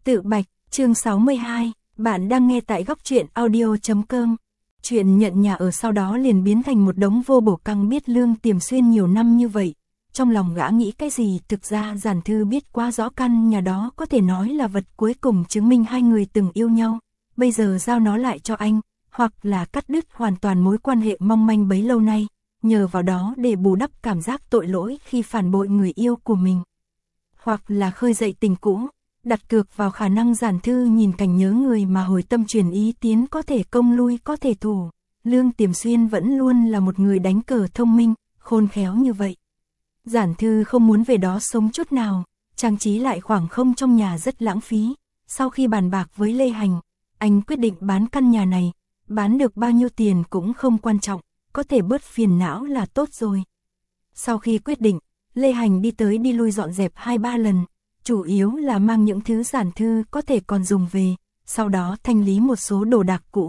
Tự bạch, chương 62, bạn đang nghe tại góc truyện audio.com. Chuyện nhận nhà ở sau đó liền biến thành một đống vô bổ căng biết Lương Tiềm Xuyên nhiều năm như vậy. Trong lòng gã nghĩ cái gì, thực ra Giản Thư biết quá rõ căn nhà đó có thể nói là vật cuối cùng chứng minh hai người từng yêu nhau. Bây giờ giao nó lại cho anh, hoặc là cắt đứt hoàn toàn mối quan hệ mong manh bấy lâu nay, nhờ vào đó để bù đắp cảm giác tội lỗi khi phản bội người yêu của mình. Hoặc là khơi dậy tình cũ, đặt cược vào khả năng Giản Thư nhìn cảnh nhớ người mà hồi tâm chuyển ý tiến có thể công lui có thể thủ. Lương Tiềm Xuyên vẫn luôn là một người đánh cờ thông minh, khôn khéo như vậy. Giản Thư không muốn về đó sống chút nào, trang trí lại khoảng không trong nhà rất lãng phí. Sau khi bàn bạc với Lê Hành, anh quyết định bán căn nhà này, bán được bao nhiêu tiền cũng không quan trọng, có thể bớt phiền não là tốt rồi. Sau khi quyết định, Lê Hành đi tới đi lui dọn dẹp 2-3 lần, chủ yếu là mang những thứ Giản Thư có thể còn dùng về, sau đó thanh lý một số đồ đạc cũ.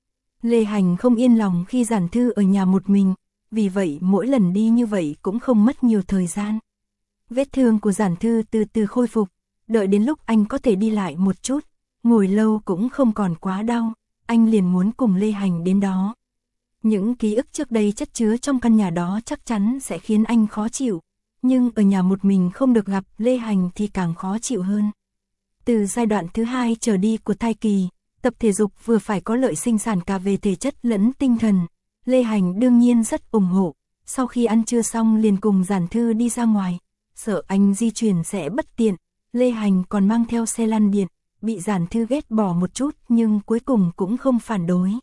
Lê Hành không yên lòng khi Giản Thư ở nhà một mình, vì vậy mỗi lần đi như vậy cũng không mất nhiều thời gian. Vết thương của Giản Thư từ từ khôi phục, đợi đến lúc anh có thể đi lại một chút, ngồi lâu cũng không còn quá đau, anh liền muốn cùng Lê Hành đến đó. Những ký ức trước đây chất chứa trong căn nhà đó chắc chắn sẽ khiến anh khó chịu, nhưng ở nhà một mình không được gặp Lê Hành thì càng khó chịu hơn. Từ giai đoạn thứ 2 trở đi của thai kỳ, tập thể dục vừa phải có lợi sinh sản cả về thể chất lẫn tinh thần. Lê Hành đương nhiên rất ủng hộ, sau khi ăn trưa xong liền cùng Giản Thư đi ra ngoài, sợ anh di chuyển sẽ bất tiện. Lê Hành còn mang theo xe lăn điện, bị Giản Thư ghét bỏ một chút nhưng cuối cùng cũng không phản đối.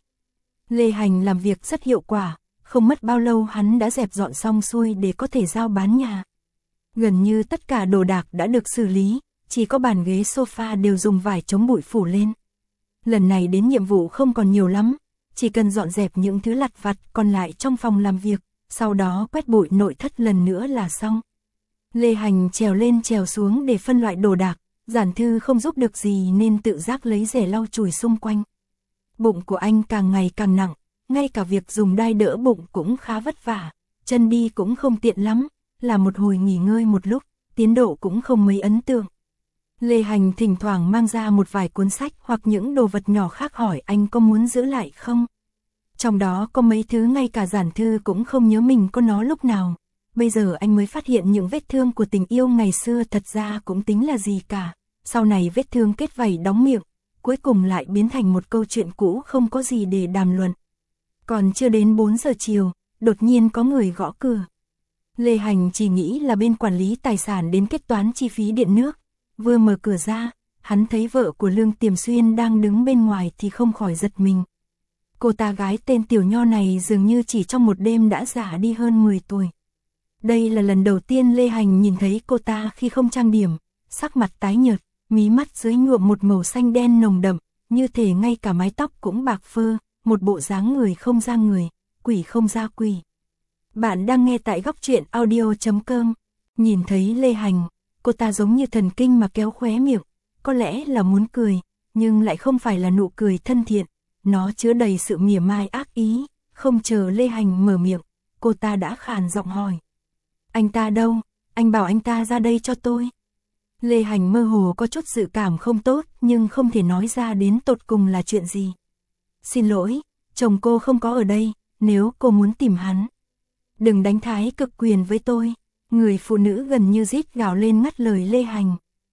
Lê Hành làm việc rất hiệu quả, không mất bao lâu hắn đã dẹp dọn xong xuôi để có thể giao bán nhà. Gần như tất cả đồ đạc đã được xử lý, chỉ có bàn ghế sofa đều dùng vải chống bụi phủ lên. Lần này đến nhiệm vụ không còn nhiều lắm, chỉ cần dọn dẹp những thứ lặt vặt còn lại trong phòng làm việc, sau đó quét bụi nội thất lần nữa là xong. Lê Hành trèo lên trèo xuống để phân loại đồ đạc, Giản Thư không giúp được gì nên tự giác lấy rẻ lau chùi xung quanh. Bụng của anh càng ngày càng nặng, ngay cả việc dùng đai đỡ bụng cũng khá vất vả, chân đi cũng không tiện lắm, là một hồi nghỉ ngơi một lúc, tiến độ cũng không mấy ấn tượng. Lê Hành thỉnh thoảng mang ra một vài cuốn sách hoặc những đồ vật nhỏ khác hỏi anh có muốn giữ lại không. Trong đó có mấy thứ ngay cả Giản Thư cũng không nhớ mình có nó lúc nào. Bây giờ anh mới phát hiện những vết thương của tình yêu ngày xưa thật ra cũng tính là gì cả. Sau này vết thương kết vảy đóng miệng, cuối cùng lại biến thành một câu chuyện cũ không có gì để đàm luận. Còn chưa đến 4 giờ chiều, đột nhiên có người gõ cửa. Lê Hành chỉ nghĩ là bên quản lý tài sản đến kết toán chi phí điện nước. Vừa mở cửa ra, hắn thấy vợ của Lương Tiềm Xuyên đang đứng bên ngoài thì không khỏi giật mình. Cô ta gái tên Tiểu Nho này dường như chỉ trong một đêm đã già đi hơn 10 tuổi. Đây là lần đầu tiên Lê Hành nhìn thấy cô ta khi không trang điểm, sắc mặt tái nhợt, mí mắt dưới nhuộm một màu xanh đen nồng đậm, như thể ngay cả mái tóc cũng bạc phơ, một bộ dáng người không ra người, quỷ không ra quỷ. Bạn đang nghe tại góc truyện audio.com. Nhìn thấy Lê Hành, cô ta giống như thần kinh mà kéo khóe miệng, có lẽ là muốn cười, nhưng lại không phải là nụ cười thân thiện, nó chứa đầy sự mỉa mai ác ý. Không chờ Lê Hành mở miệng, cô ta đã khàn giọng hỏi. Anh ta đâu? Anh bảo anh ta ra đây cho tôi. Lê Hành mơ hồ có chút dự cảm không tốt nhưng không thể nói ra đến tột cùng là chuyện gì. Xin lỗi, chồng cô không có ở đây, nếu cô muốn tìm hắn, đừng đánh thái cực quyền với tôi. Người phụ nữ gần như rít gào lên ngắt lời Lê Hành.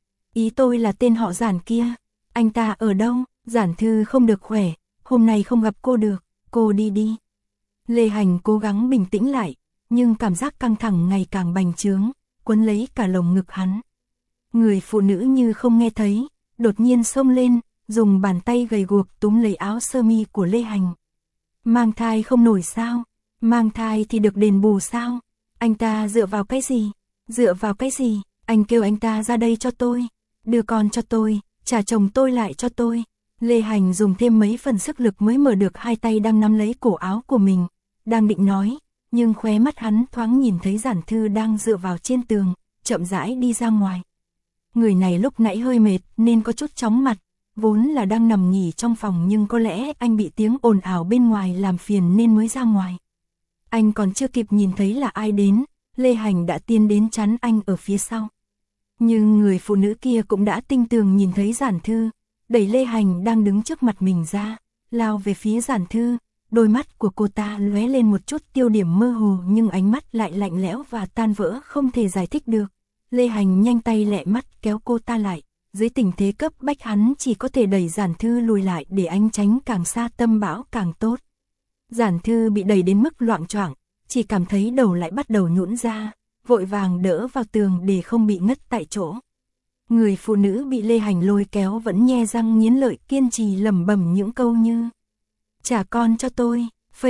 Ý tôi là tên họ Giản kia, anh ta ở đâu? Giản Thư không được khỏe, hôm nay không gặp cô được, cô đi đi. Lê Hành cố gắng bình tĩnh lại, nhưng cảm giác căng thẳng ngày càng bành trướng, quấn lấy cả lồng ngực hắn. Người phụ nữ như không nghe thấy, đột nhiên xông lên, dùng bàn tay gầy guộc túm lấy áo sơ mi của Lê Hành. Mang thai không nổi sao? Mang thai thì được đền bù sao? Anh ta dựa vào cái gì? Dựa vào cái gì? Anh kêu anh ta ra đây cho tôi, đưa con cho tôi, trả chồng tôi lại cho tôi. Lê Hành dùng thêm mấy phần sức lực mới mở được hai tay đang nắm lấy cổ áo của mình, đang định nói, nhưng khóe mắt hắn thoáng nhìn thấy Giản Thư đang dựa vào trên tường, chậm rãi đi ra ngoài. Người này lúc nãy hơi mệt nên có chút chóng mặt, vốn là đang nằm nghỉ trong phòng nhưng có lẽ anh bị tiếng ồn ào bên ngoài làm phiền nên mới ra ngoài. Anh còn chưa kịp nhìn thấy là ai đến, Lê Hành đã tiến đến chắn anh ở phía sau. Nhưng người phụ nữ kia cũng đã tinh tường nhìn thấy Giản Thư, đẩy Lê Hành đang đứng trước mặt mình ra, lao về phía Giản Thư. Đôi mắt của cô ta lóe lên một chút tiêu điểm mơ hồ nhưng ánh mắt lại lạnh lẽo và tan vỡ không thể giải thích được. Lê Hành nhanh tay lẹ mắt kéo cô ta lại, dưới tình thế cấp bách hắn chỉ có thể đẩy Giản Thư lùi lại để anh tránh càng xa tâm bão càng tốt. Giản Thư bị đẩy đến mức loạng choạng, chỉ cảm thấy đầu lại bắt đầu nhũn ra, vội vàng đỡ vào tường để không bị ngất tại chỗ. Người phụ nữ bị Lê Hành lôi kéo vẫn nhe răng nghiến lợi kiên trì lẩm bẩm những câu như: trả con cho tôi,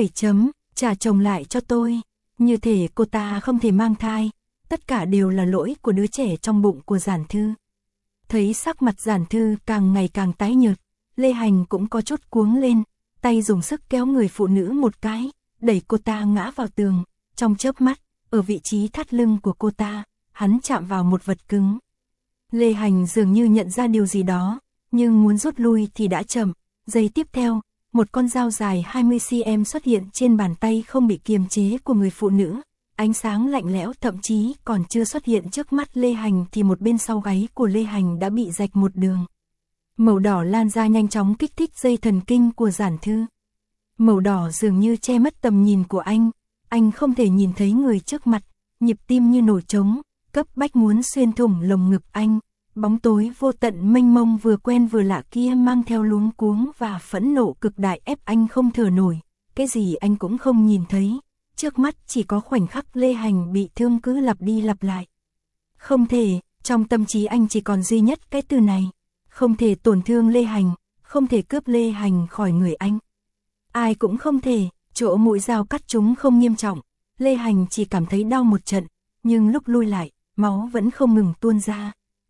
trả chồng lại cho tôi. Như thể cô ta không thể mang thai, tất cả đều là lỗi của đứa trẻ trong bụng của Giản Thư. Thấy sắc mặt Giản Thư càng ngày càng tái nhợt, Lê Hành cũng có chút cuống lên, tay dùng sức kéo người phụ nữ một cái, đẩy cô ta ngã vào tường. Trong chớp mắt, ở vị trí thắt lưng của cô ta, hắn chạm vào một vật cứng. Lê Hành dường như nhận ra điều gì đó, nhưng muốn rút lui thì đã chậm. Giây tiếp theo, một con dao dài 20cm xuất hiện trên bàn tay không bị kiềm chế của người phụ nữ. Ánh sáng lạnh lẽo thậm chí còn chưa xuất hiện trước mắt Lê Hành thì một bên sau gáy của Lê Hành đã bị rạch một đường. Màu đỏ lan ra nhanh chóng kích thích dây thần kinh của Giản Thư. Màu đỏ dường như che mất tầm nhìn của anh không thể nhìn thấy người trước mặt, nhịp tim như nổi trống, cấp bách muốn xuyên thủng lồng ngực anh. Bóng tối vô tận mênh mông vừa quen vừa lạ kia mang theo luống cuống và phẫn nộ cực đại ép anh không thở nổi, cái gì anh cũng không nhìn thấy. Trước mắt chỉ có khoảnh khắc Lê Hành bị thương cứ lặp đi lặp lại. Không thể, trong tâm trí anh chỉ còn duy nhất cái từ này. Không thể tổn thương Lê Hành, không thể cướp Lê Hành khỏi người anh. Ai cũng không thể, chỗ mũi dao cắt chúng không nghiêm trọng. Lê Hành chỉ cảm thấy đau một trận, nhưng lúc lui lại, máu vẫn không ngừng tuôn ra.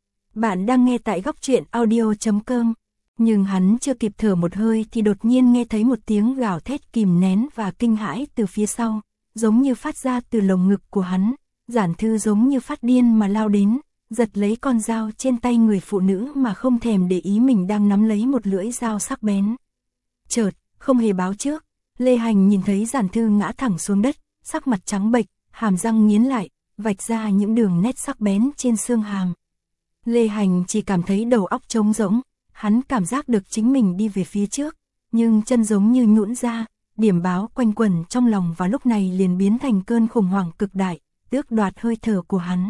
Bạn đang nghe tại Góc Truyện Audio.com. Nhưng hắn chưa kịp thở một hơi thì đột nhiên nghe thấy một tiếng gào thét kìm nén và kinh hãi từ phía sau, giống như phát ra từ lồng ngực của hắn. Giản Thư giống như phát điên mà lao đến, giật lấy con dao trên tay người phụ nữ mà không thèm để ý mình đang nắm lấy một lưỡi dao sắc bén. Chợt, không hề báo trước, Lê Hành nhìn thấy Giản Thư ngã thẳng xuống đất, sắc mặt trắng bệch, hàm răng nghiến lại, vạch ra những đường nét sắc bén trên xương hàm. Lê Hành chỉ cảm thấy đầu óc trống rỗng, hắn cảm giác được chính mình đi về phía trước, nhưng chân giống như nhũn ra, điểm báo quanh quẩn trong lòng và lúc này liền biến thành cơn khủng hoảng cực đại, tước đoạt hơi thở của hắn.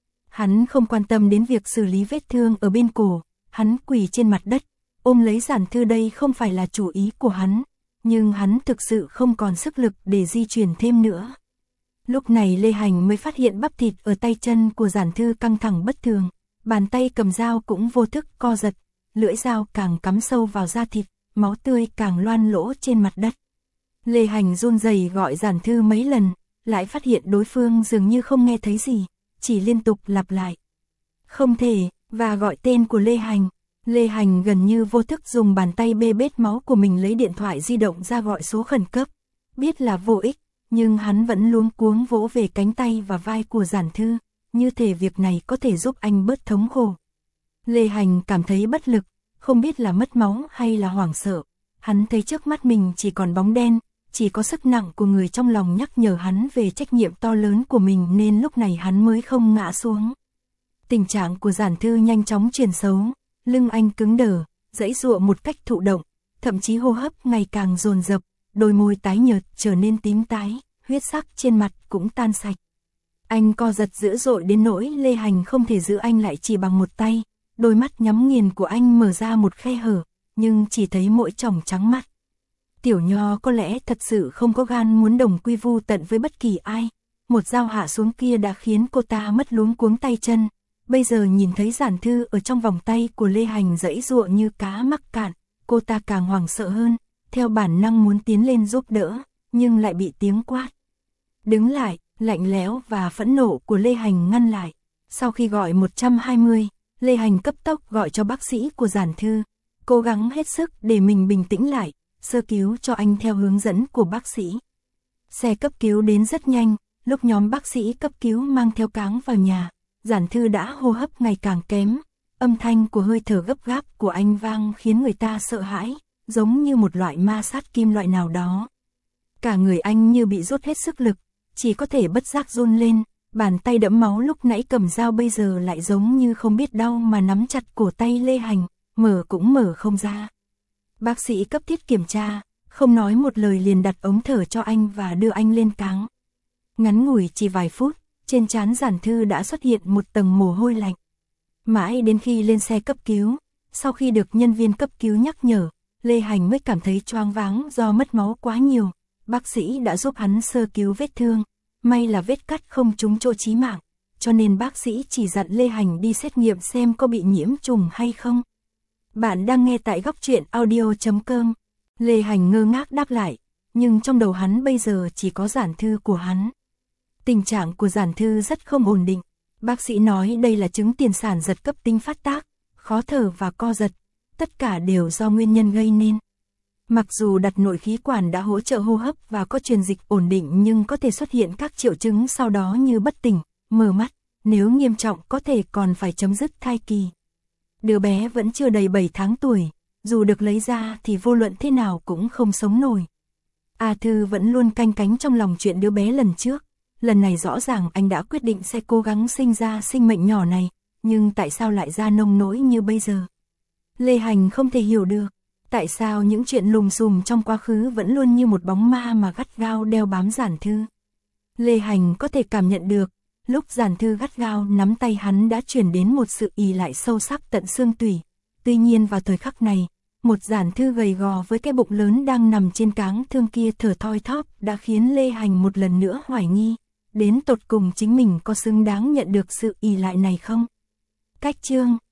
Hắn không quan tâm đến việc xử lý vết thương ở bên cổ, hắn quỳ trên mặt đất, ôm lấy Giản Thư. Đây không phải là chủ ý của hắn, nhưng hắn thực sự không còn sức lực để di chuyển thêm nữa. Lúc này Lê Hành mới phát hiện bắp thịt ở tay chân của Giản Thư căng thẳng bất thường, bàn tay cầm dao cũng vô thức co giật, lưỡi dao càng cắm sâu vào da thịt, máu tươi càng loang lỗ trên mặt đất. Lê Hành run rẩy gọi Giản Thư mấy lần, lại phát hiện đối phương dường như không nghe thấy gì, chỉ liên tục lặp lại không thể, và gọi tên của Lê Hành. Lê Hành gần như vô thức dùng bàn tay bê bết máu của mình lấy điện thoại di động ra gọi số khẩn cấp. Biết là vô ích, nhưng hắn vẫn luống cuống vỗ về cánh tay và vai của Giản Thư, như thể việc này có thể giúp anh bớt thống khổ. Lê Hành cảm thấy bất lực, không biết là mất máu hay là hoảng sợ. Hắn thấy trước mắt mình chỉ còn bóng đen, chỉ có sức nặng của người trong lòng nhắc nhở hắn về trách nhiệm to lớn của mình nên lúc này hắn mới không ngã xuống. Tình trạng của Giản Thư nhanh chóng chuyển xấu, lưng anh cứng đờ, giãy giụa một cách thụ động, thậm chí hô hấp ngày càng dồn dập, đôi môi tái nhợt trở nên tím tái, huyết sắc trên mặt cũng tan sạch. Anh co giật dữ dội đến nỗi Lê Hành không thể giữ anh lại chỉ bằng một tay, đôi mắt nhắm nghiền của anh mở ra một khe hở, nhưng chỉ thấy mỗi tròng trắng mắt. Tiểu Nho có lẽ thật sự không có gan muốn đồng quy vu tận với bất kỳ ai, một dao hạ xuống kia đã khiến cô ta mất luống cuống tay chân. Bây giờ nhìn thấy Giản Thư ở trong vòng tay của Lê Hành giãy giụa như cá mắc cạn, cô ta càng hoảng sợ hơn, theo bản năng muốn tiến lên giúp đỡ, nhưng lại bị tiếng quát đứng lại, lạnh lẽo và phẫn nộ của Lê Hành ngăn lại. Sau khi gọi 120, Lê Hành cấp tốc gọi cho bác sĩ của Giản Thư, cố gắng hết sức để mình bình tĩnh lại, sơ cứu cho anh theo hướng dẫn của bác sĩ. Xe cấp cứu đến rất nhanh, lúc nhóm bác sĩ cấp cứu mang theo cáng vào nhà, Giản Thư đã hô hấp ngày càng kém, âm thanh của hơi thở gấp gáp của anh vang khiến người ta sợ hãi, giống như một loại ma sát kim loại nào đó. Cả người anh như bị rút hết sức lực, chỉ có thể bất giác run lên, Bàn tay đẫm máu lúc nãy cầm dao bây giờ lại giống như không biết đau mà nắm chặt cổ tay Lê Hành, mở cũng mở không ra. Bác sĩ cấp thiết kiểm tra, không nói một lời liền đặt ống thở cho anh và đưa anh lên cáng. Ngắn ngủi chỉ vài phút, trên trán Giản Thư đã xuất hiện một tầng mồ hôi lạnh. Mãi đến khi lên xe cấp cứu, sau khi được nhân viên cấp cứu nhắc nhở, Lê Hành mới cảm thấy choáng váng do mất máu quá nhiều. Bác sĩ đã giúp hắn sơ cứu vết thương, may là vết cắt không trúng chỗ chí mạng, cho nên bác sĩ chỉ dặn Lê Hành đi xét nghiệm xem có bị nhiễm trùng hay không. Bạn đang nghe tại góc truyện audio.com. Lê Hành ngơ ngác đáp lại, nhưng trong đầu hắn bây giờ chỉ có Giản Thư của hắn. Tình trạng của Giản Thư rất không ổn định. Bác sĩ nói đây là chứng tiền sản giật cấp tính phát tác, khó thở và co giật, tất cả đều do nguyên nhân gây nên. Mặc dù đặt nội khí quản đã hỗ trợ hô hấp và có truyền dịch ổn định nhưng có thể xuất hiện các triệu chứng sau đó như bất tỉnh, mờ mắt, nếu nghiêm trọng có thể còn phải chấm dứt thai kỳ. Đứa bé vẫn chưa đầy 7 tháng tuổi, dù được lấy ra thì vô luận thế nào cũng không sống nổi. A Thư vẫn luôn canh cánh trong lòng chuyện đứa bé lần trước. Lần này rõ ràng anh đã quyết định sẽ cố gắng sinh ra sinh mệnh nhỏ này, nhưng tại sao lại ra nông nỗi như bây giờ? Lê Hành không thể hiểu được, tại sao những chuyện lùm xùm trong quá khứ vẫn luôn như một bóng ma mà gắt gao đeo bám Giản Thư. Lê Hành có thể cảm nhận được, lúc Giản Thư gắt gao nắm tay hắn đã chuyển đến một sự ỷ lại sâu sắc tận xương tủy. Tuy nhiên vào thời khắc này, một Giản Thư gầy gò với cái bụng lớn đang nằm trên cáng thương kia thở thoi thóp đã khiến Lê Hành một lần nữa hoài nghi. Đến tột cùng chính mình có xứng đáng nhận được sự ỷ lại này không? Cách chương